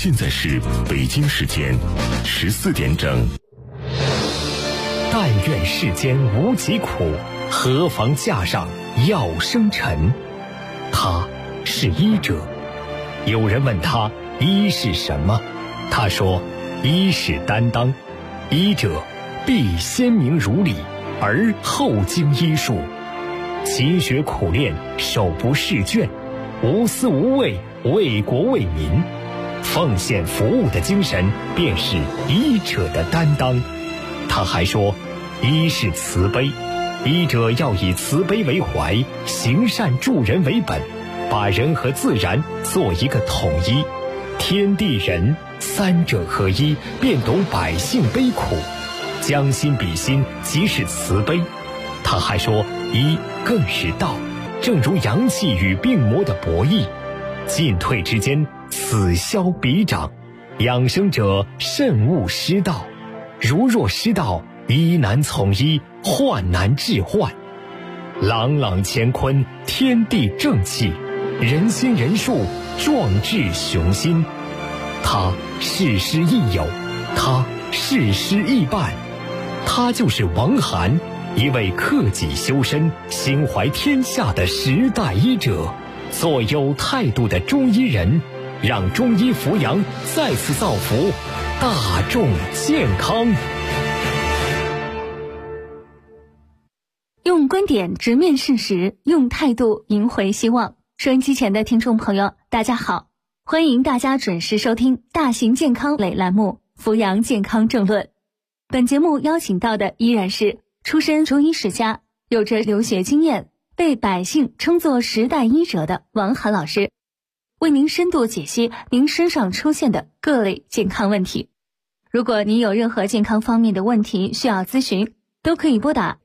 现在是北京时间14点整。 但愿世间无疾苦，何妨架上药生尘。他是医者。有人问他医是什么，他说医是担当。医者必先明如理，而后经医术，勤学苦练，手不释卷，无私无畏，为国为民，奉献服务的精神便是医者的担当。他还说医是慈悲，医者要以慈悲为怀，行善助人为本，把人和自然做一个统一，天地人三者合一，便懂百姓悲苦，将心比心，即是慈悲。他还说医更是道，正如阳气与病魔的博弈，进退之间，此消彼长，养生者慎勿失道，如若失道，医难从医，患难治患。朗朗乾坤，天地正气，人心人术，壮志雄心。他事师亦友，他事师亦伴，他就是王涵，一位克己修身、心怀天下的时代医者，做有态度的中医人，让中医扶阳再次造福大众健康。 用观点直面事实，用态度赢回希望。收音机前的听众朋友，大家好，欢迎大家准时收听大型健康类栏目《扶阳健康政论》。本节目邀请到的依然是出身中医世家，有着留学经验，被百姓称作时代医者的王涵老师，为您深度解析您身上出现的各类健康问题。如果您有任何健康方面的问题需要咨询，都可以拨打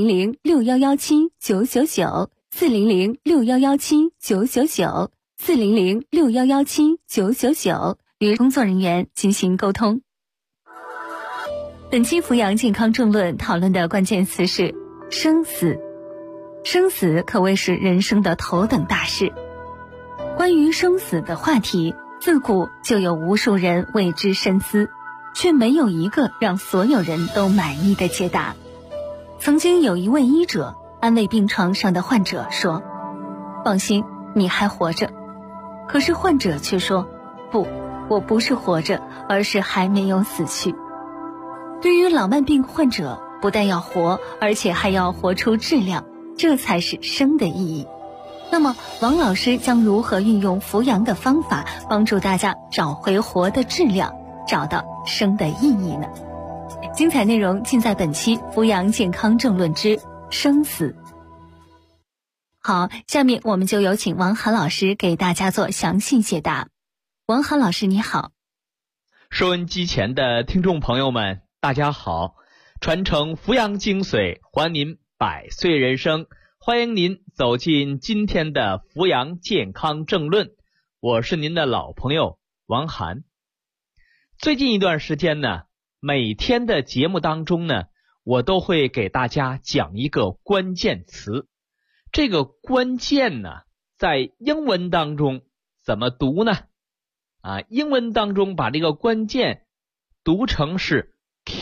400-6117-999，400-6117-999，400-6117-999，与工作人员进行沟通。本期扶阳健康政论讨论的关键词是生死。生死可谓是人生的头等大事。关于生死的话题，自古就有无数人为之深思，却没有一个让所有人都满意的解答。曾经有一位医者安慰病床上的患者说，放心，你还活着。可是患者却说，不，我不是活着，而是还没有死去。对于老慢病患者，不但要活，而且还要活出质量，这才是生的意义。那么王老师将如何运用扶阳的方法，帮助大家找回活的质量，找到生的意义呢？精彩内容尽在本期扶阳健康政论之生死。好，下面我们就有请王涵老师给大家做详细解答。王涵老师你好。 收音机前的听众朋友们大家好，传承扶阳精髓，还您百岁人生，欢迎您走进今天的扶阳健康政论，我是您的老朋友王涵。最近一段时间呢，每天的节目当中呢，我都会给大家讲一个关键词。这个关键呢，在英文当中怎么读呢？英文当中把这个关键读成是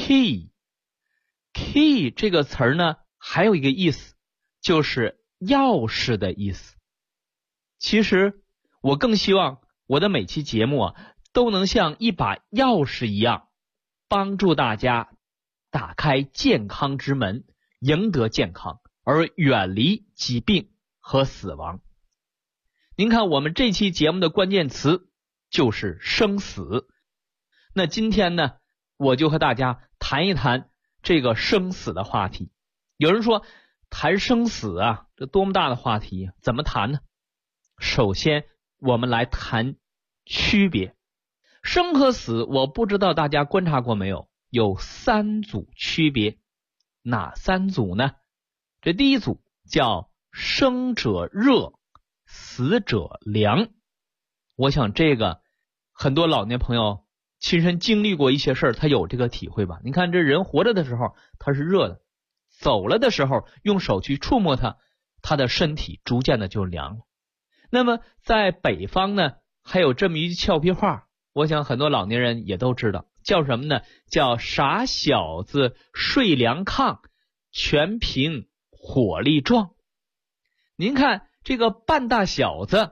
key。key 这个词儿呢，还有一个意思，就是钥匙的意思。其实我更希望我的每期节目都能像一把钥匙一样，帮助大家打开健康之门，赢得健康，而远离疾病和死亡。您看我们这期节目的关键词就是生死。那今天呢，我就和大家谈一谈这个生死的话题。有人说谈生死这多么大的话题，怎么谈呢？首先我们来谈区别。生和死，我不知道大家观察过没有，有3组区别。哪3组呢？这第一组叫生者热，死者凉。我想这个很多老年朋友亲身经历过一些事儿，他有这个体会吧。你看这人活着的时候他是热的，走了的时候用手去触摸它，他的身体逐渐的就凉了。那么在北方呢，还有这么一句俏皮话， 我想很多老年人也都知道，叫什么呢？叫傻小子睡凉炕，全凭火力壮。您看这个半大小子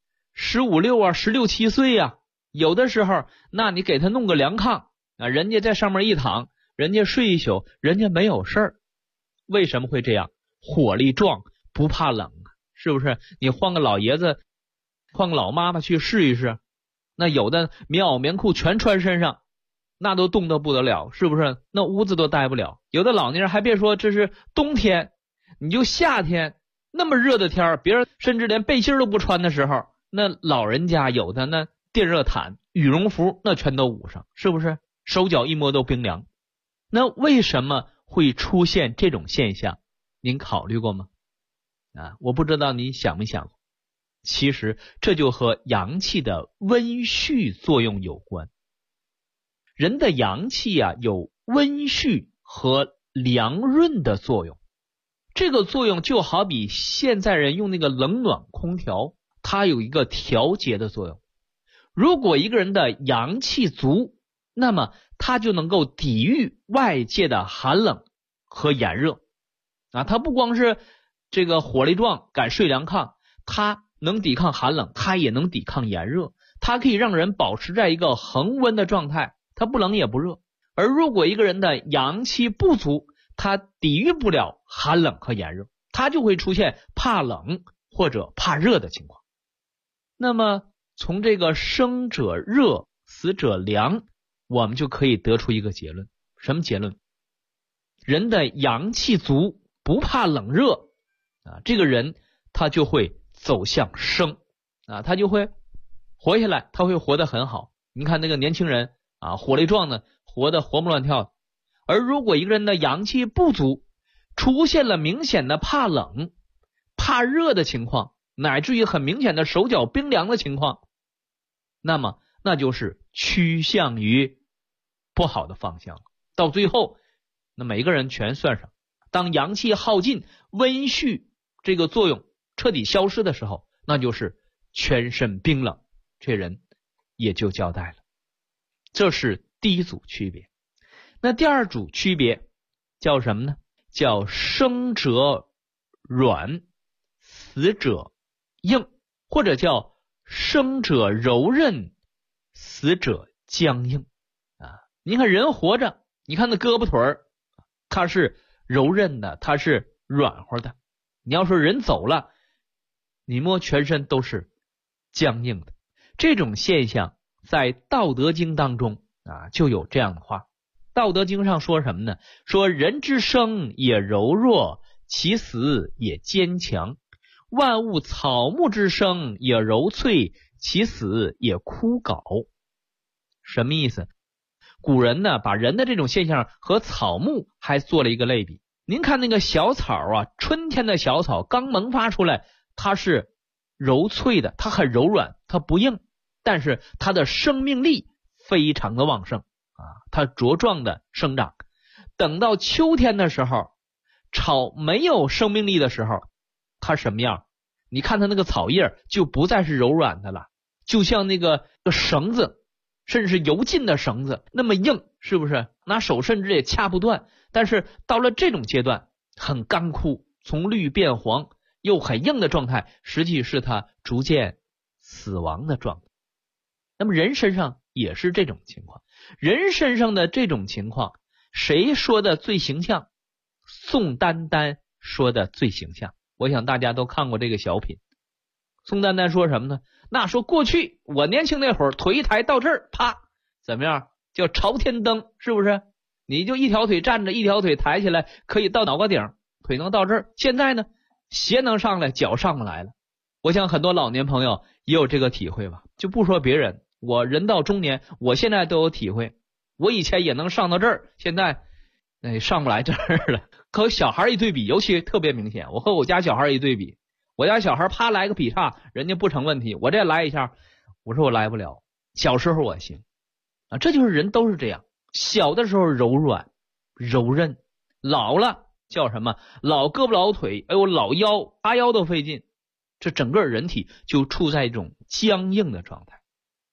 15、16啊，16、17岁啊，有的时候那你给他弄个凉炕啊，人家在上面一躺，人家睡一宿，人家没有事儿。为什么会这样？火力壮，不怕冷，是不是？你换个老爷子，换个老妈妈去试一试，那有的棉袄棉裤全穿身上，那都冻得不得了，是不是？那屋子都待不了。有的老年人还别说这是冬天，你就夏天那么热的天，别人甚至连背心都不穿的时候，那老人家有的那电热毯、羽绒服那全都捂上，是不是？手脚一摸都冰凉。那为什么会出现这种现象？您考虑过吗？我不知道你想没想过。其实这就和阳气的温煦作用有关。人的阳气有温煦和凉润的作用。这个作用就好比现在人用那个冷暖空调，它有一个调节的作用。如果一个人的阳气足，那么他就能够抵御外界的寒冷和炎热他不光是这个火力壮，敢睡凉炕，他能抵抗寒冷，他也能抵抗炎热，他可以让人保持在一个恒温的状态，他不冷也不热。而如果一个人的阳气不足，他抵御不了寒冷和炎热，他就会出现怕冷或者怕热的情况。那么从这个生者热，死者凉，我们就可以得出一个结论。什么结论？人的阳气足，不怕冷热这个人他就会走向生他就会活下来，他会活得很好。你看那个年轻人火力壮的，活得活蹦乱跳的。而如果一个人的阳气不足，出现了明显的怕冷、怕热的情况，乃至于很明显的手脚冰凉的情况，那么那就是趋向于不好的方向。到最后那每个人全算上，当阳气耗尽，温煦这个作用彻底消失的时候，那就是全身冰冷，这人也就交代了。这是第一组区别。那第二组区别叫什么呢？叫生者软，死者硬，或者叫生者柔韧，死者僵硬你看人活着，你看那胳膊腿儿，它是柔韧的，它是软和的。你要说人走了，你摸全身都是僵硬的。这种现象在《道德经》当中就有这样的话。道德经上说什么呢？说人之生也柔弱，其死也坚强。万物草木之生也柔脆，其死也枯槁。什么意思？古人呢把人的这种现象和草木还做了一个类比。您看那个小草春天的小草刚萌发出来，它是柔脆的，它很柔软，它不硬，但是它的生命力非常的旺盛它茁壮的生长。等到秋天的时候，草没有生命力的时候，它什么样？你看它那个草叶就不再是柔软的了，就像那个绳子，甚至是油浸的绳子那么硬，是不是？拿手甚至也掐不断。但是到了这种阶段，很干枯，从绿变黄，又很硬的状态，实际是它逐渐死亡的状态。那么人身上也是这种情况。人身上的这种情况，谁说的最形象？宋丹丹说的最形象。我想大家都看过这个小品。宋丹丹说什么呢？那说过去我年轻那会儿，腿一抬到这儿，啪，怎么样？叫朝天蹬，是不是？你就一条腿站着，一条腿抬起来，可以到脑瓜顶，腿能到这儿。现在呢，鞋能上来，脚上不来了。我想很多老年朋友也有这个体会吧。就不说别人，我人到中年，我现在都有体会。我以前也能上到这儿，现在上不来这儿了。和小孩一对比，尤其特别明显。我和我家小孩一对比，我家小孩啪来个劈叉，人家不成问题，我这来一下，我说我来不了。小时候我行这就是人都是这样。小的时候柔软柔韧，老了叫什么？老胳膊老腿，老腰，拔腰都费劲。这整个人体就处在一种僵硬的状态。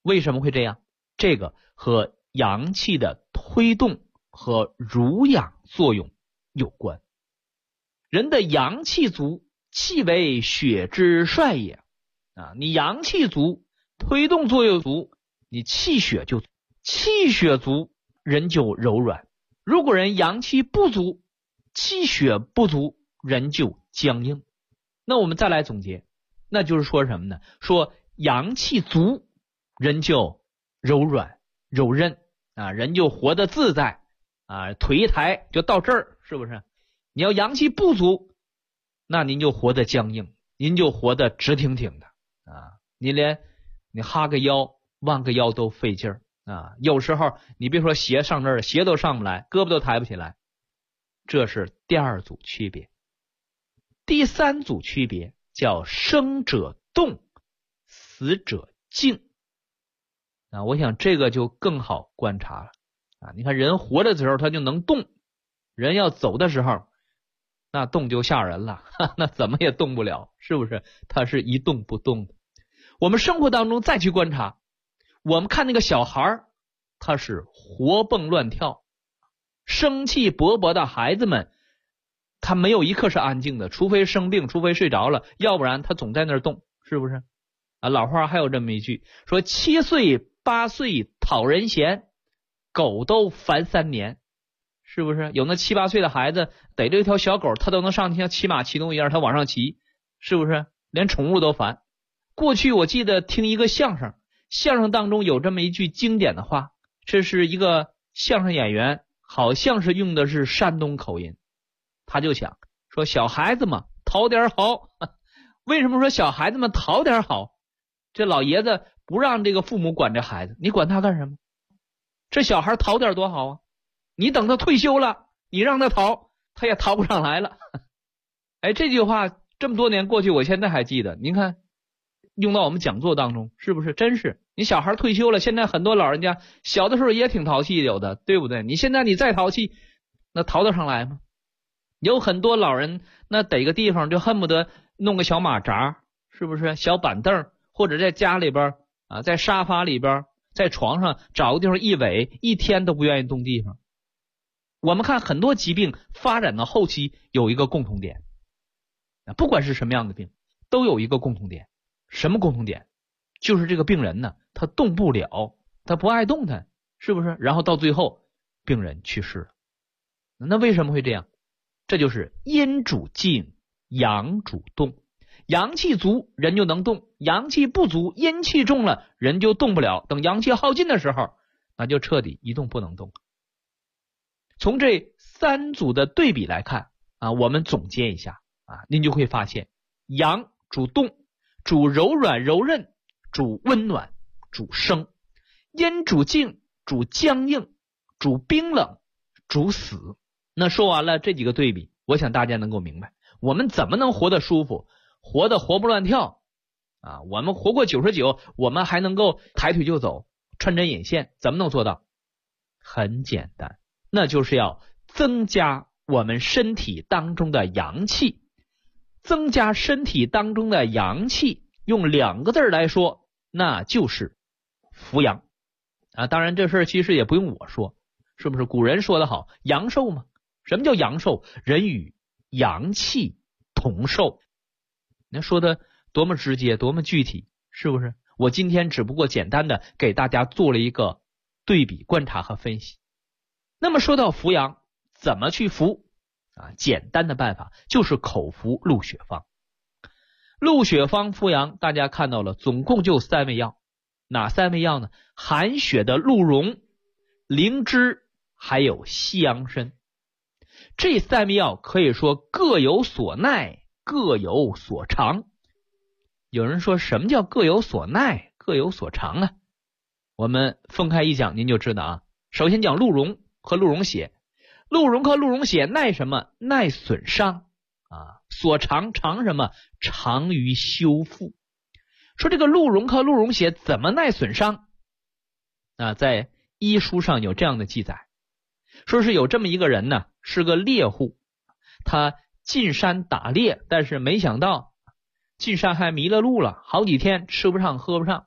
为什么会这样？这个和阳气的推动和濡养作用有关。人的阳气足，气为血之帅也啊！你阳气足，推动作用足，你气血就足，气血足，人就柔软。如果人阳气不足，气血不足，人就僵硬。那我们再来总结，那就是说什么呢？说阳气足，人就柔软柔韧啊，人就活得自在啊，腿一抬就到这儿，是不是？你要阳气不足，那您就活得僵硬，您就活得直挺挺的啊，你哈个腰弯个腰都费劲儿啊，有时候你别说鞋上这儿，鞋都上不来，胳膊都抬不起来。这是第二组区别。第三组区别叫生者动，死者静啊，我想这个就更好观察了啊。你看人活着的时候他就能动，人要走的时候那动就吓人了，那怎么也动不了，是不是？他是一动不动的。我们生活当中再去观察，我们看那个小孩他是活蹦乱跳，生气勃勃的孩子们他没有一刻是安静的，除非生病，除非睡着了，要不然他总在那儿动，是不是啊？老话还有这么一句，说7岁8岁讨人嫌，狗都烦3年，是不是？有那7、8岁的孩子逮着一条小狗，他都能上去像骑马骑东一样，他往上骑，是不是？连宠物都烦。过去我记得听一个相声，相声当中有这么一句经典的话，这是一个相声演员，好像是用的是山东口音，他就想说小孩子嘛讨点好。为什么说小孩子们讨点好？这老爷子不让这个父母管这孩子，你管他干什么？这小孩讨点多好啊，你等他退休了，你让他逃，他也逃不上来了。哎，这句话这么多年过去，我现在还记得。您看用到我们讲座当中，是不是？真是你小孩退休了，现在很多老人家小的时候也挺淘气有的，对不对？你现在你再淘气，那淘得上来吗？有很多老人那逮个地方就恨不得弄个小马扎，是不是？小板凳，或者在家里边啊，在沙发里边，在床上找个地方一围，一天都不愿意动地方。我们看很多疾病发展到后期有一个共同点，不管是什么样的病都有一个共同点。什么共同点？就是这个病人呢，他动不了，他不爱动弹，是不是？然后到最后病人去世了。那为什么会这样？这就是阴主静，阳主动。阳气足人就能动，阳气不足，阴气重了人就动不了，等阳气耗尽的时候，那就彻底一动不能动。从这3组的对比来看啊，我们总结一下啊，您就会发现，阳主动，主柔软柔韧，主温暖，主生；阴主静，主僵硬，主冰冷，主死。那说完了这几个对比，我想大家能够明白，我们怎么能活得舒服，活得活不乱跳啊？我们活过99，我们还能够抬腿就走，穿针引线，怎么能做到？很简单，那就是要增加我们身体当中的阳气。增加身体当中的阳气，用2个字来说，那就是扶阳啊。当然这事儿其实也不用我说，是不是？古人说得好，阳寿嘛。什么叫阳寿？人与阳气同寿。那说的多么直接，多么具体，是不是？我今天只不过简单的给大家做了一个对比观察和分析。那么说到扶阳，怎么去扶啊？简单的办法就是口服鹿血方。鹿血方扶阳，大家看到了，总共就3味药。哪3味药呢？含血的鹿茸、灵芝还有西洋参。这3味药可以说各有所耐，各有所长。有人说什么叫各有所耐，各有所长啊？我们分开一讲您就知道啊。首先讲鹿茸和鹿茸血。鹿茸和鹿茸血耐什么？耐损伤啊。所长什么？长于修复。说这个鹿茸和鹿茸血怎么耐损伤啊？在医书上有这样的记载，说是有这么一个人呢，是个猎户，他进山打猎，但是没想到进山还迷了路了，好几天吃不上喝不上，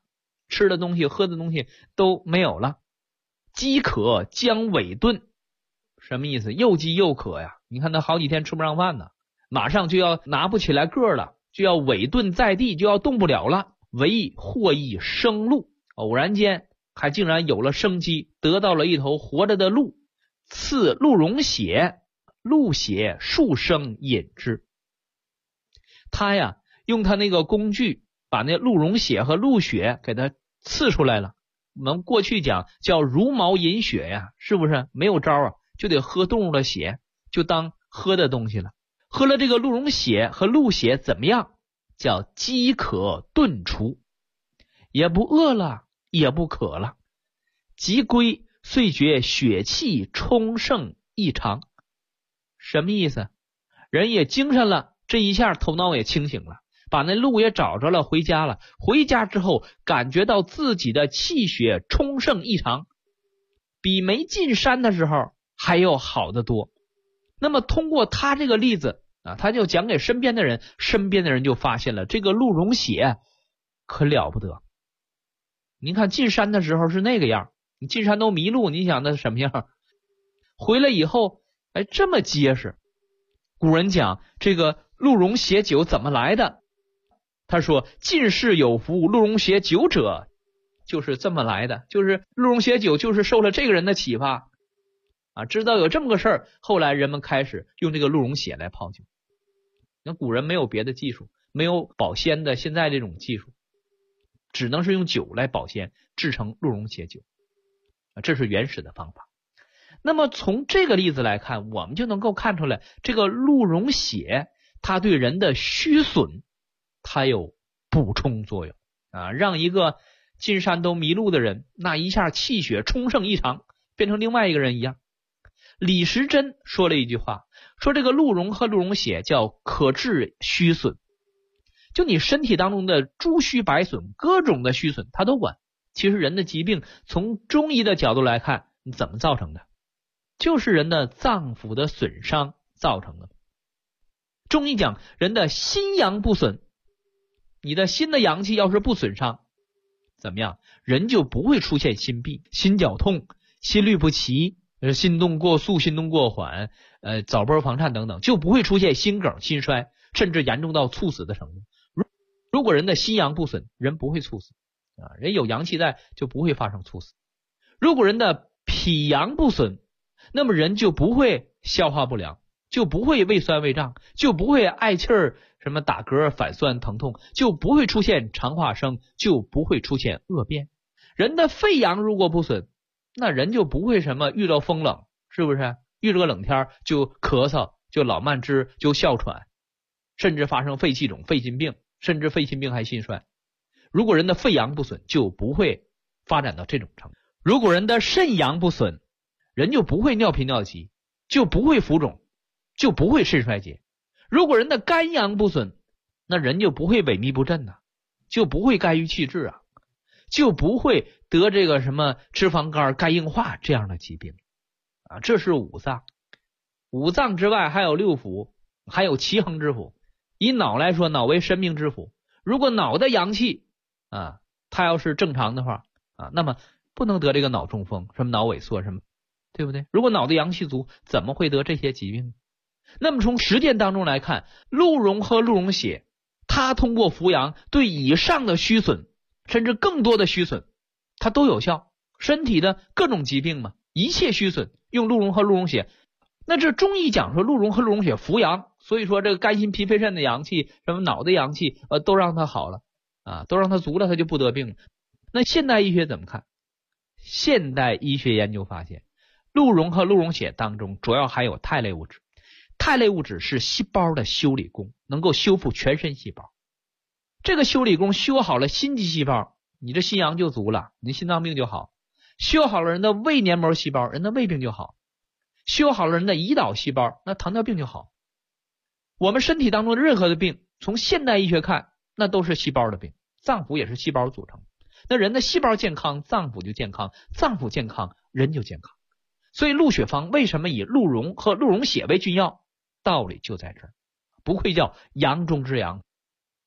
吃的东西喝的东西都没有了。饥渴将痿钝，什么意思？又饥又渴呀，你看他好几天吃不上饭呢，马上就要拿不起来个了，就要痿钝在地，就要动不了了。唯获一生鹿，偶然间还竟然有了生机，得到了一头活着的鹿，赐鹿茸血，鹿血数升饮之。他呀用他那个工具把那鹿茸血和鹿血给它刺出来了。我们过去讲叫茹毛饮血呀，是不是？没有招啊，就得喝动物的血，就当喝的东西了。喝了这个鹿茸血和鹿血怎么样？叫饥渴顿除，也不饿了，也不渴了。即归，遂觉血气充盛异常。什么意思？人也精神了，这一下头脑也清醒了，把那鹿也找着了，回家了。回家之后感觉到自己的气血充盛异常，比没进山的时候还要好得多。那么通过他这个例子啊，他就讲给身边的人，身边的人就发现了这个鹿茸血可了不得。您看进山的时候是那个样，你进山都迷路，你想那什么样？回来以后这么结实。古人讲这个鹿茸血酒怎么来的？他说进士有服鹿茸血酒者，就是这么来的，就是鹿茸血酒就是受了这个人的启发啊，知道有这么个事儿，后来人们开始用这个鹿茸血来泡酒。那古人没有别的技术，没有保鲜的现在这种技术，只能是用酒来保鲜，制成鹿茸血酒啊，这是原始的方法。那么从这个例子来看，我们就能够看出来，这个鹿茸血它对人的虚损它有补充作用啊，让一个进山都迷路的人，那一下气血充盛异常，变成另外一个人一样。李时珍说了一句话，说这个鹿茸和鹿茸血叫可治虚损，就你身体当中的诸虚白损，各种的虚损它都管。其实人的疾病从中医的角度来看，怎么造成的？就是人的脏腑的损伤造成的。中医讲人的心阳不损，你的心的阳气要是不损伤，怎么样？人就不会出现心悸、心绞痛、心律不齐、心动过速、心动过缓、早搏房颤等等，就不会出现心梗、心衰，甚至严重到猝死的程度。如果人的心阳不损，人不会猝死啊，人有阳气在，就不会发生猝死。如果人的脾阳不损，那么人就不会消化不良，就不会胃酸胃胀，就不会嗳气儿、什么打嗝、反酸疼痛，就不会出现肠化生，就不会出现恶变。人的肺阳如果不损，那人就不会什么遇到风冷，是不是？遇着个冷天就咳嗽，就老慢支，就哮喘，甚至发生肺气肿、肺心病，甚至肺心病还心衰。如果人的肺阳不损，就不会发展到这种程度。如果人的肾阳不损，人就不会尿频尿急，就不会浮肿，就不会肾衰竭。如果人的肝阳不损，那人就不会萎靡不振就不会肝郁气滞就不会得这个什么脂肪肝、肝硬化这样的疾病这是五脏。五脏之外还有六腑，还有奇恒之腑。以脑来说，脑为生命之府。如果脑的阳气它要是正常的话那么不能得这个脑中风、什么脑萎缩什么，对不对？如果脑的阳气足，怎么会得这些疾病？那么从实践当中来看，鹿茸和鹿茸血它通过扶阳对以上的虚损甚至更多的虚损它都有效。身体的各种疾病嘛，一切虚损用鹿茸和鹿茸血。那这中医讲说鹿茸和鹿茸血扶阳，所以说这个肝心脾肺肾的阳气，什么脑的阳气都让它好了都让它足了，它就不得病了。那现代医学怎么看？现代医学研究发现，鹿茸和鹿茸血当中主要含有肽类物质。肽类物质是细胞的修理工，能够修复全身细胞。这个修理工修好了心肌细胞，你这心阳就足了，你心脏病就好。修好了人的胃黏膜细胞，人的胃病就好。修好了人的胰岛细胞，那糖尿病就好。我们身体当中的任何的病，从现代医学看，那都是细胞的病。脏腑也是细胞组成，那人的细胞健康，脏腑就健康，脏腑健康，人就健康。所以鹿血方为什么以鹿茸和鹿茸血为君药？道理就在这儿，不愧叫阳中之阳。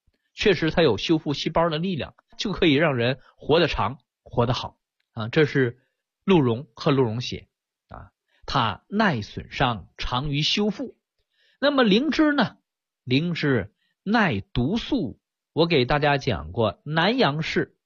确实它有修复细胞的力量，就可以让人活得长，活得好啊。这是鹿茸和鹿茸血啊，它耐损伤，长于修复。那么灵芝呢？灵芝耐毒素。我给大家讲过，南阳市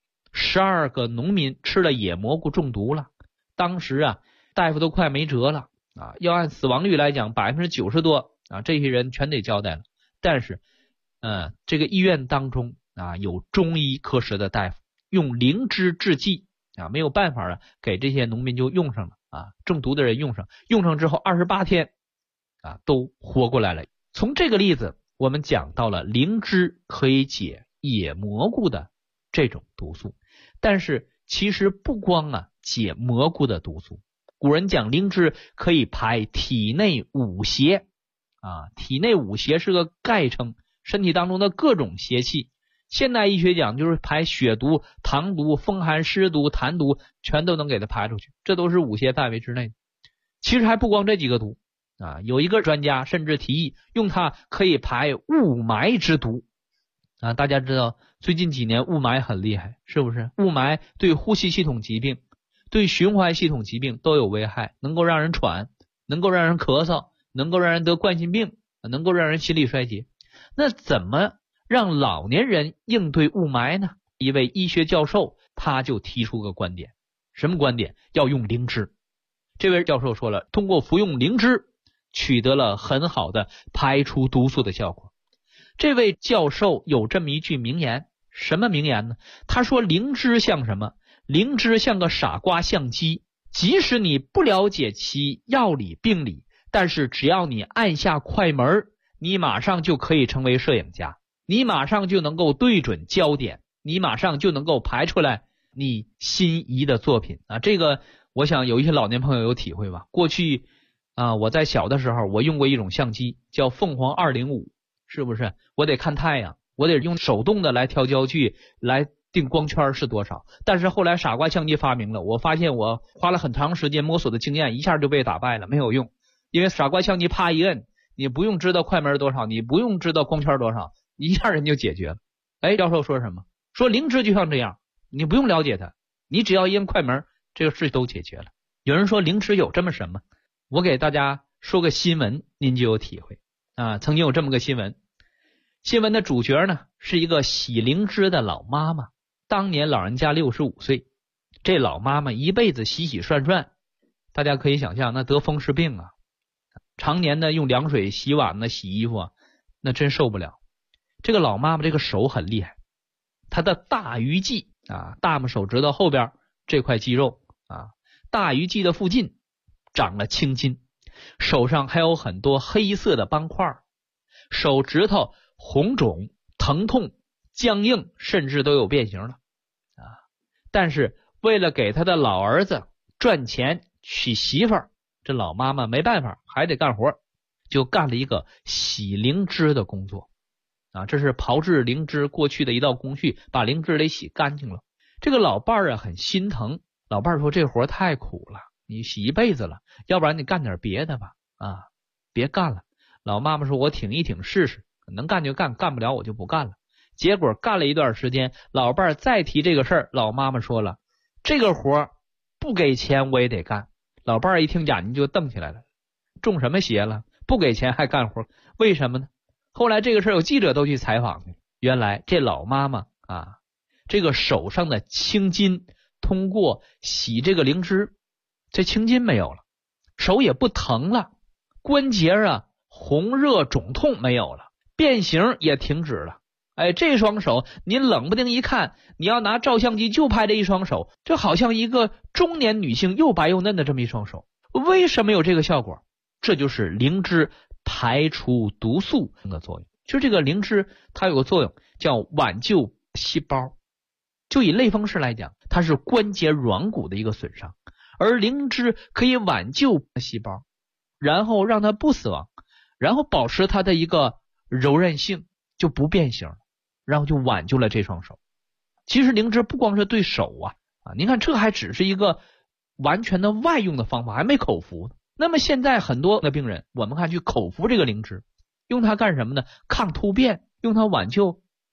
12个农民吃了野蘑菇中毒了，当时啊，大夫都快没辙了啊，要按死亡率来讲90%多啊，这些人全得交代了。但是这个医院当中啊，有中医科室的大夫用灵芝制剂啊，没有办法了，给这些农民就用上了啊，中毒的人用上之后28天啊，都活过来了。从这个例子我们讲到了灵芝可以解野蘑菇的这种毒素，但是其实不光解蘑菇的毒素，古人讲灵芝可以排体内五邪啊，体内五邪是个概称，身体当中的各种邪气。现代医学讲就是排血毒、糖毒、风寒湿毒、痰毒，全都能给它排出去，这都是五邪范围之内。其实还不光这几个毒啊，有一个专家甚至提议用它可以排雾霾之毒啊。大家知道最近几年雾霾很厉害，是不是？雾霾对呼吸系统疾病、对循环系统疾病都有危害，能够让人喘，能够让人咳嗽，能够让人得冠心病，能够让人心力衰竭。那怎么让老年人应对雾霾呢？一位医学教授他就提出个观点，什么观点？要用灵芝。这位教授说了，通过服用灵芝取得了很好的排除毒素的效果。这位教授有这么一句名言，什么名言呢？他说灵芝像什么？灵芝像个傻瓜相机，即使你不了解其药理病理，但是只要你按下快门，你马上就可以成为摄影家，你马上就能够对准焦点，你马上就能够排出来你心仪的作品啊。这个我想有一些老年朋友有体会吧。过去我在小的时候我用过一种相机叫凤凰205，是不是？我得看太阳，我得用手动的来调焦距，来定光圈是多少。但是后来傻瓜相机发明了，我发现我花了很长时间摸索的经验一下就被打败了，没有用。因为傻瓜相机啪一摁，你不用知道快门多少，你不用知道光圈多少，一下人就解决了。教授说什么？说灵芝就像这样，你不用了解它，你只要一摁快门，这个事都解决了。有人说灵芝有这么什么？我给大家说个新闻，您就有体会啊。曾经有这么个新闻，新闻的主角呢是一个洗灵芝的老妈妈。当年老人家65岁，这老妈妈一辈子洗洗涮涮，大家可以想象那得风湿病啊，常年呢用凉水洗碗呢洗衣服啊，那真受不了。这个老妈妈这个手很厉害，她的大鱼际啊，大拇手指头后边这块肌肉啊，大鱼际的附近长了青筋，手上还有很多黑色的斑块，手指头红肿、疼痛、僵硬，甚至都有变形了啊！但是为了给他的老儿子赚钱娶媳妇儿，这老妈妈没办法，还得干活，就干了一个洗灵芝的工作啊！这是炮制灵芝过去的一道工序，把灵芝得洗干净了。这个老伴儿很心疼，老伴儿说这活太苦了，你洗一辈子了，要不然你干点别的吧啊，别干了。老妈妈说我挺一挺试试，能干就干，干不了我就不干了。结果干了一段时间，老伴儿再提这个事儿，老妈妈说了，这个活不给钱我也得干。老伴儿一听眼睛就瞪起来了，中什么邪了？不给钱还干活，为什么呢？后来这个事儿有记者都去采访去，原来这老妈妈啊，这个手上的青筋通过洗这个灵芝，这青筋没有了，手也不疼了，关节红热肿痛没有了，变形也停止了。这双手您冷不丁一看，你要拿照相机就拍这一双手，这好像一个中年女性又白又嫩的这么一双手。为什么有这个效果？这就是灵芝排除毒素的作用。就这个灵芝它有个作用叫挽救细胞，就以类风湿来讲，它是关节软骨的一个损伤，而灵芝可以挽救细胞，然后让它不死亡，然后保持它的一个柔韧性，就不变形，然后就挽救了这双手。其实灵芝不光是对手您看这还只是一个完全的外用的方法，还没口服呢。那么现在很多的病人，我们看去口服这个灵芝，用它干什么呢？抗突变，用它挽救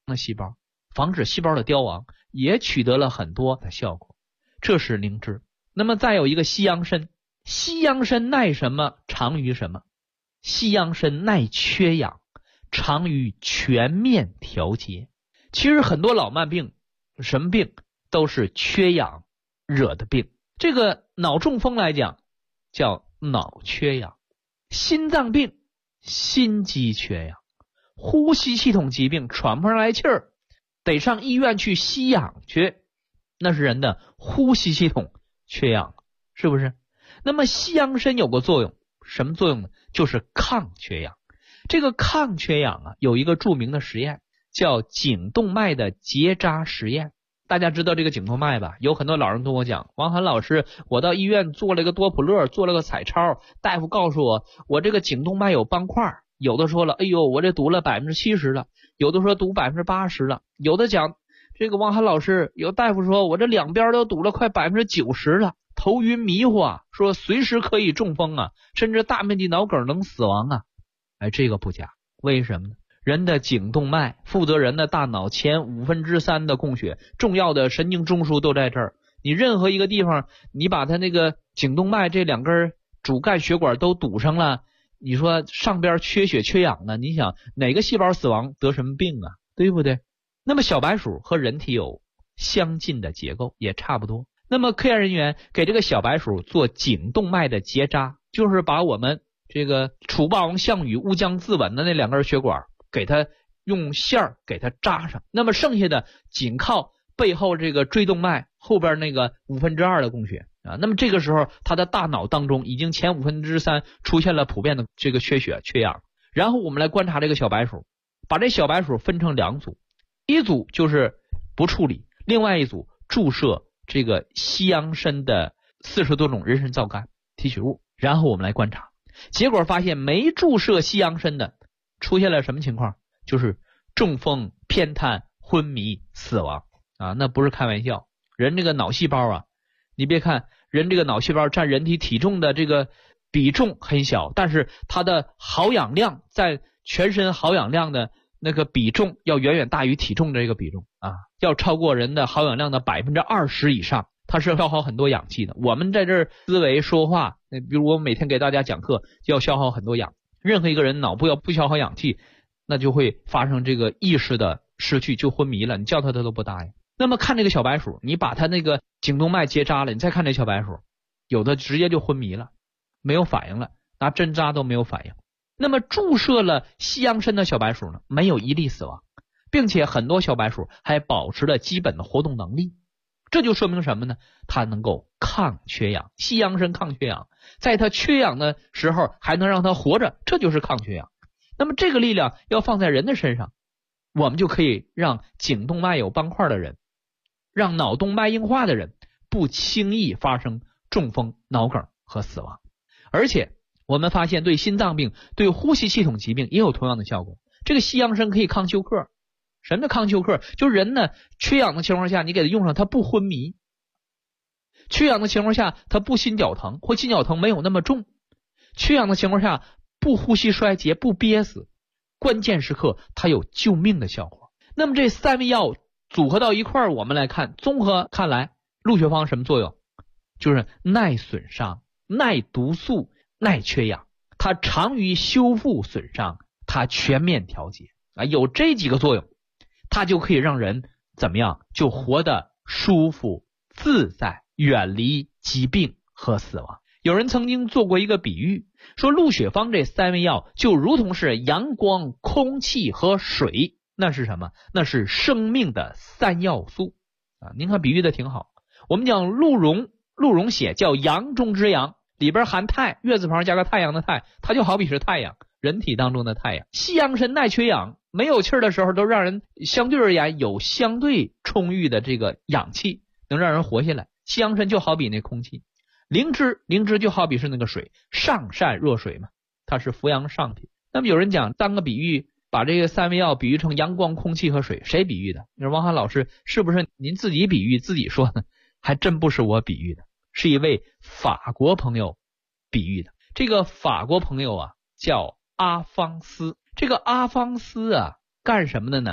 的细胞，防止细胞的凋亡，也取得了很多的效果。这是灵芝。那么再有一个西洋参，西洋参耐什么？长于什么？西洋参耐缺氧，长于全面调节。其实很多老慢病，什么病都是缺氧惹的病。这个脑中风来讲叫脑缺氧，心脏病心肌缺氧，呼吸系统疾病喘不上来气儿，得上医院去吸氧去，那是人的呼吸系统缺氧，是不是？那么西洋参有个作用，什么作用呢？就是抗缺氧。这个抗缺氧啊，有一个著名的实验叫颈动脉的结扎实验。大家知道这个颈动脉吧？有很多老人跟我讲，王涵老师，我到医院做了个多普勒，做了个彩超，大夫告诉我，我这个颈动脉有斑块，有的说了，哎呦，我这堵了 70% 了，有的说堵 80% 了，有的讲这个王涵老师，有大夫说我这两边都堵了快 90% 了，头晕迷糊啊，说随时可以中风啊，甚至大面积脑梗能死亡啊。哎，这个不假，为什么呢？人的颈动脉负责人的大脑前3/5的供血，重要的神经中枢都在这儿。你任何一个地方，你把它那个颈动脉这两根主干血管都堵上了，你说上边缺血缺氧呢，你想哪个细胞死亡得什么病啊？对不对？那么小白鼠和人体有相近的结构，也差不多。那么科研人员给这个小白鼠做颈动脉的结扎，就是把我们这个楚霸王项羽乌江自刎的那两根血管给它用线儿给它扎上，那么剩下的仅靠背后这个椎动脉后边那个2/5的供血啊。那么这个时候他的大脑当中已经前3/5出现了普遍的这个缺血缺氧。然后我们来观察这个小白鼠，把这小白鼠分成两组，一组就是不处理，另外一组注射这个西洋参的40多种人参皂苷提取物。然后我们来观察，结果发现没注射西洋参的出现了什么情况？就是中风、偏瘫、昏迷、死亡啊！那不是开玩笑。人这个脑细胞啊，你别看人这个脑细胞占人体体重的这个比重很小，但是它的耗氧量在全身耗氧量的那个比重要远远大于体重的这个比重啊，要超过人的耗氧量的20%以上，它是消耗很多氧气的。我们在这儿思维说话，比如我每天给大家讲课，要消耗很多氧。任何一个人脑部要不消耗氧气，那就会发生这个意识的失去，就昏迷了，你叫他都不答应。那么看这个小白鼠，你把它那个颈动脉结扎了，你再看这小白鼠，有的直接就昏迷了，没有反应了，拿针扎都没有反应。那么注射了西洋参的小白鼠呢，没有一例死亡，并且很多小白鼠还保持了基本的活动能力。这就说明什么呢？它能够抗缺氧，西洋参抗缺氧，在它缺氧的时候还能让它活着，这就是抗缺氧。那么这个力量要放在人的身上，我们就可以让颈动脉有斑块的人，让脑动脉硬化的人不轻易发生中风、脑梗和死亡。而且我们发现对心脏病、对呼吸系统疾病也有同样的效果。这个西洋参可以抗休克。什么叫抗休克？就是人呢缺氧的情况下，你给他用上，他不昏迷；缺氧的情况下，他不心绞疼，或心绞疼没有那么重；缺氧的情况下，不呼吸衰竭，不憋死。关键时刻，它有救命的效果。那么这三味药组合到一块儿，我们来看，综合看来，鹿血芳什么作用？就是耐损伤、耐毒素、耐缺氧，它长于修复损伤，它全面调节啊，有这几个作用。它就可以让人怎么样？就活得舒服自在，远离疾病和死亡。有人曾经做过一个比喻，说鹿血芳这三味药就如同是阳光、空气和水，那是什么？那是生命的三要素啊！您看比喻的挺好。我们讲鹿茸血叫阳中之阳，里边含太，月字旁加个太阳的太，它就好比是太阳，人体当中的太阳。西洋参耐缺氧，没有气儿的时候都让人相对而言有相对充裕的这个氧气，能让人活下来。西洋参就好比那空气，灵芝就好比是那个水，上善若水嘛，它是扶阳上品。那么有人讲当个比喻，把这个三味药比喻成阳光、空气和水，谁比喻的？你说王涵老师是不是您自己比喻自己说呢？还真不是我比喻的，是一位法国朋友比喻的。这个法国朋友啊叫阿方斯。这个阿方斯啊干什么的呢？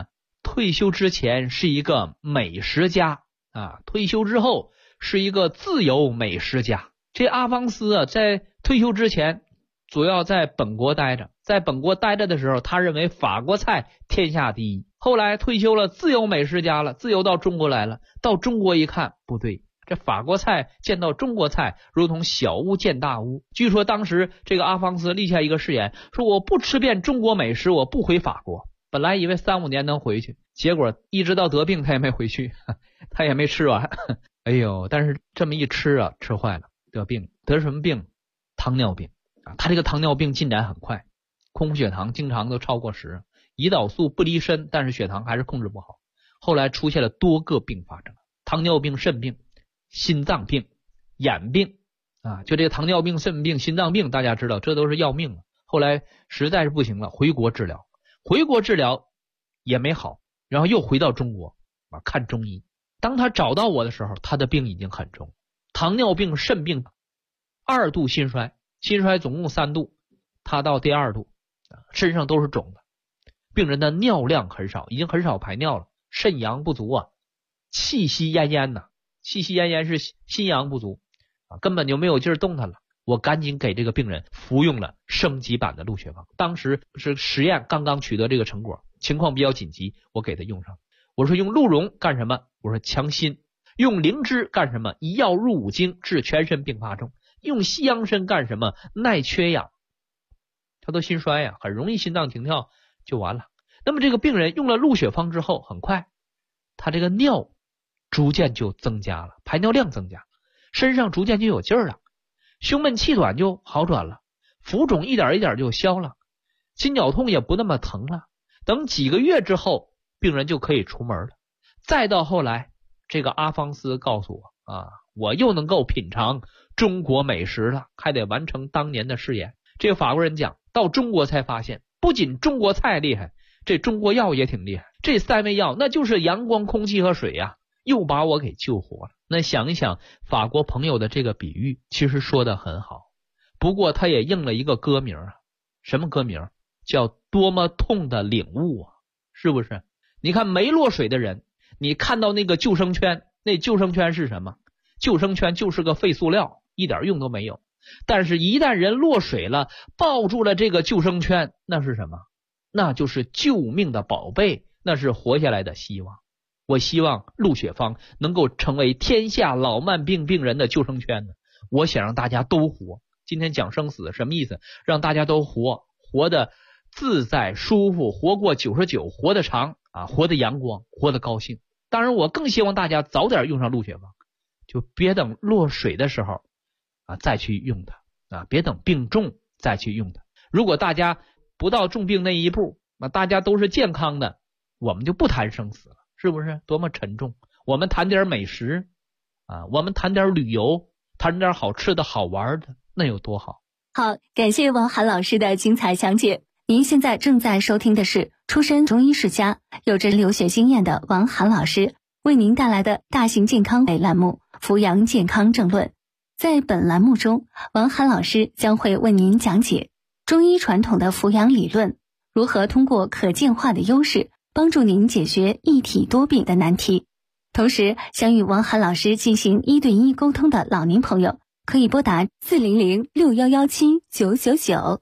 退休之前是一个美食家啊，退休之后是一个自由美食家。这阿方斯啊，在退休之前主要在本国待着，在本国待着的时候，他认为法国菜天下第一。后来退休了，自由美食家了，自由到中国来了，到中国一看不对，这法国菜见到中国菜如同小巫见大巫。据说当时这个阿方斯立下一个誓言，说我不吃遍中国美食，我不回法国。本来以为3-5年能回去，结果一直到得病他也没回去，他也没吃完。哎呦，但是这么一吃啊，吃坏了，得病。得什么病？糖尿病啊！他这个糖尿病进展很快，空腹血糖经常都超过10，胰岛素不离身，但是血糖还是控制不好。后来出现了多个并发症，糖尿病、肾病、心脏病、眼病啊，就这个糖尿病、肾病、心脏病，大家知道这都是要命了。后来实在是不行了，回国治疗也没好，然后又回到中国啊看中医。当他找到我的时候，他的病已经很重，糖尿病、肾病、2度心衰，心衰总共3度，他到第2度，身上都是肿的。病人的尿量很少，已经很少排尿了，肾阳不足啊，气息奄奄呐，气息奄奄是心阳不足啊，根本就没有劲儿动弹了。我赶紧给这个病人服用了升级版的鹿血芳，当时是实验刚刚取得这个成果，情况比较紧急，我给他用上。我说用鹿茸干什么？我说强心。用灵芝干什么？一药入5经，治全身并发症。用西洋参干什么？耐缺氧。他都心衰呀，很容易心脏停跳就完了。那么这个病人用了鹿血芳之后，很快他这个尿逐渐就增加了，排尿量增加，身上逐渐就有劲儿了，胸闷气短就好转了，浮肿一点一点就消了，心绞痛也不那么疼了。等几个月之后，病人就可以出门了。再到后来，这个阿方斯告诉我啊，我又能够品尝中国美食了，还得完成当年的誓言。这个法国人讲，到中国才发现，不仅中国菜厉害，这中国药也挺厉害。这3味药那就是阳光、空气和水呀，又把我给救活了。那想一想，法国朋友的这个比喻其实说得很好，不过他也应了一个歌名啊。什么歌名？叫多么痛的领悟啊，是不是？你看没落水的人，你看到那个救生圈，那救生圈是什么？救生圈就是个废塑料，一点用都没有。但是一旦人落水了，抱住了这个救生圈，那是什么？那就是救命的宝贝，那是活下来的希望。我希望鹿血芳能够成为天下老慢病病人的救生圈呢。我想让大家都活。今天讲生死什么意思？让大家都活，活得自在舒服，活过99，活得长啊，活得阳光，活得高兴。当然我更希望大家早点用上鹿血芳，就别等落水的时候啊再去用它啊，别等病重再去用它。如果大家不到重病那一步，那大家都是健康的，我们就不谈生死了，是不是？多么沉重。我们谈点美食啊，我们谈点旅游，谈点好吃的好玩的，那有多好。 好，感谢王涵老师的精彩讲解。您现在正在收听的是出身中医世家，有着留学经验的王涵老师为您带来的大型健康类栏目《扶阳健康政论》。在本栏目中，王涵老师将会为您讲解中医传统的扶阳理论，如何通过可见化的优势帮助您解决一体多病的难题。同时，想与王涵老师进行1对1沟通的老年朋友，可以拨打400-6117-999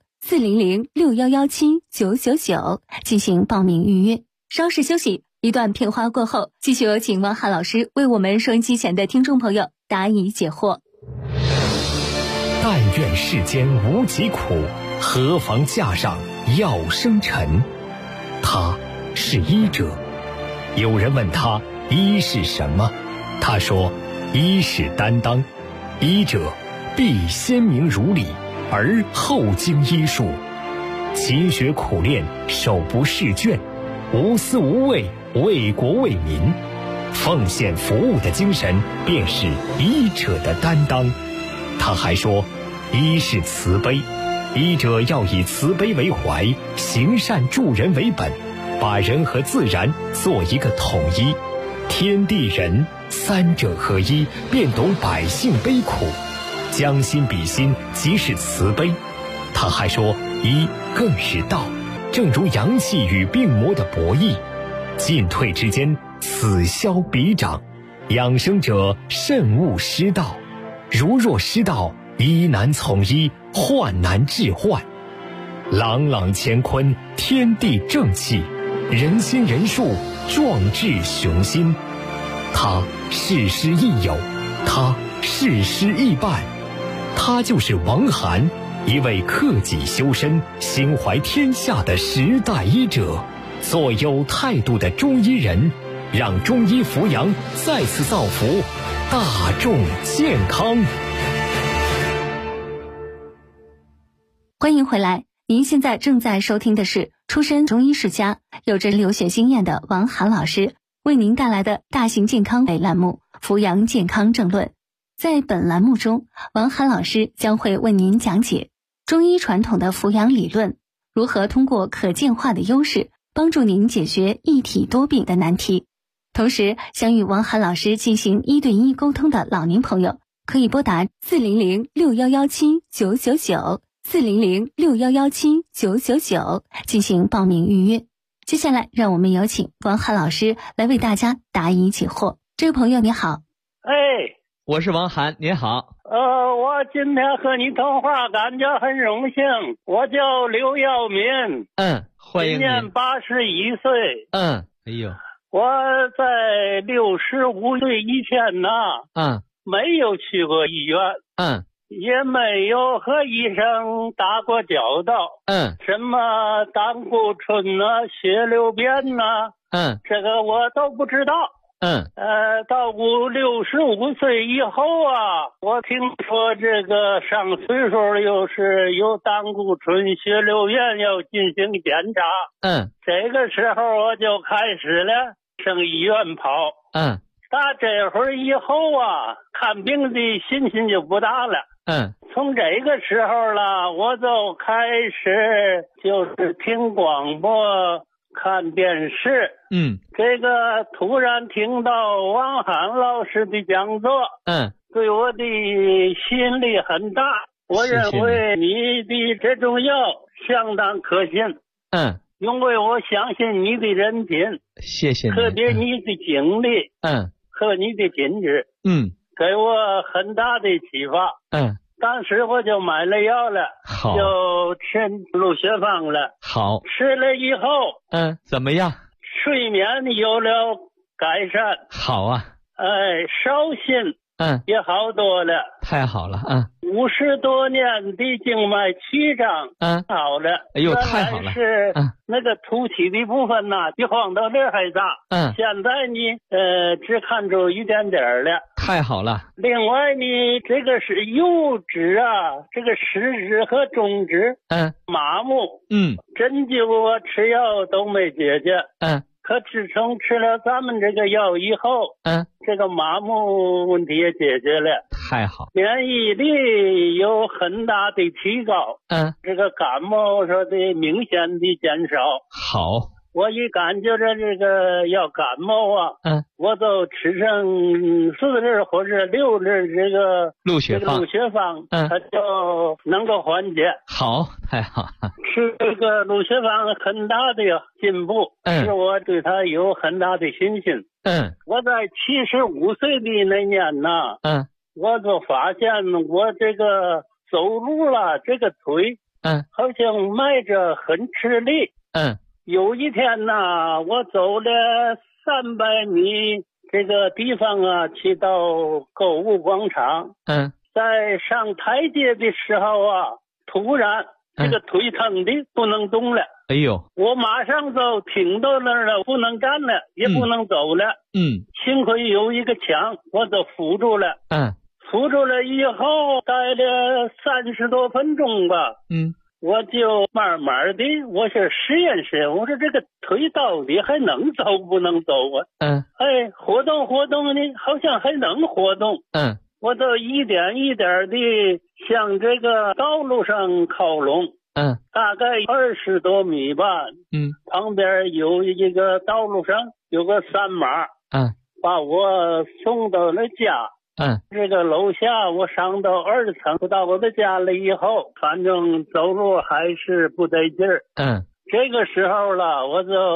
400-6117-999进行报名预约。稍事休息，一段片花过后，继续有请王涵老师为我们收音机前的听众朋友答疑解惑。 但愿世间无疾苦，何妨架上药生尘。他是医者。有人问他医是什么，他说医是担当，医者必先明如理，而后经医术，勤学苦练，手不释卷，无私无畏，为国为民，奉献服务的精神便是医者的担当。他还说医是慈悲，医者要以慈悲为怀，行善助人为本，把人和自然做一个统一，天地人3者合一，便懂百姓悲苦，将心比心，即是慈悲。他还说医更是道，正如阳气与病魔的博弈， 进退之间，此消彼长。养生者慎勿失道，如若失道，医难从医，患难治患。朗朗乾坤，天地正气，人心人术，壮志雄心。他事师亦友，他事师亦伴，他就是王涵，一位克己修身、心怀天下的时代医者，做有态度的中医人，让中医扶阳再次造福大众健康。 欢迎回来，您现在正在收听的是出身中医世家、有着留学经验的王涵老师为您带来的大型健康类栏目《扶阳健康政论》。在本栏目中，王涵老师将会为您讲解中医传统的扶阳理论，如何通过可见化的优势帮助您解决一体多病的难题。同时，想与王涵老师进行1对1沟通的老年朋友，可以拨打400-6117-999，400-6117-999进行报名预约。接下来，让我们有请王涵老师来为大家答疑解惑。这位朋友你好。 我是王涵，您好。 我今天和你通话，感觉很荣幸。我叫刘耀民， 欢迎您。 今年81岁。 哎呦， 我在65岁以前呢，没有去过医院，也没有和医生打过交道，什么胆固醇啊、血流变啊，这个我都不知道。到65岁以后啊，我听说这个上岁数又是有胆固醇、血流变要进行检查。这个时候我就开始了上医院跑。打这会儿以后啊，看病的信心就不大了。从这个时候了，我就开始就是听广播、看电视。这个突然听到王涵老师的讲座，对我的吸引力很大。我认为你的这种药相当可信。因为我相信你的人品， 谢谢你， 特别你的经历，和你的品质，给我很大的启发。当时我就买了药了， 好， 就吃鹿血芳了。 好， 吃了以后， 怎么样？ 睡眠有了改善。 好啊， 烧心也好多了。 太好了 ，50多年的静脉曲张好了。 哎呦，太好了！ 是那个凸起的部分呐，比黄豆粒还大。现在呢，只看出一点点了。 太好了！ 另外呢，这个是右指啊，这个食指和中指麻木。针灸啊，吃药都没解决。可自从吃了咱们这个药以后，这个麻木问题也解决了。 太好， 免疫力有很大的提高。这个感冒说的明显的减少。 好， 我一感觉着这个要感冒啊，我都吃上4粒或者6粒这个鹿血芳， 它就能够缓解。 好，太好了。 吃这个鹿血芳很大的进步，使我对它有很大的信心。我在75岁的那年呢，我就发现我这个走路了，这个腿好像迈着很吃力。有一天呢，我走了300米这个地方啊，去到购物广场。在上台阶的时候啊，突然这个腿疼的不能动了。 哎呦， 我马上就停到那儿了，不能站了，也不能走了。幸亏有一个墙，我就扶住了。扶住了以后，待了30多分钟吧。我就慢慢的，我是实验室，我说这个腿到底还能走不能走啊？活动活动呢，好像还能活动。我就一点一点的向这个道路上靠拢。大概20多米吧。旁边有一个道路上有个3马。把我送到了家。这个楼下我上到2层，到我的家了以后，反正走路还是不得劲儿。这个时候了，我就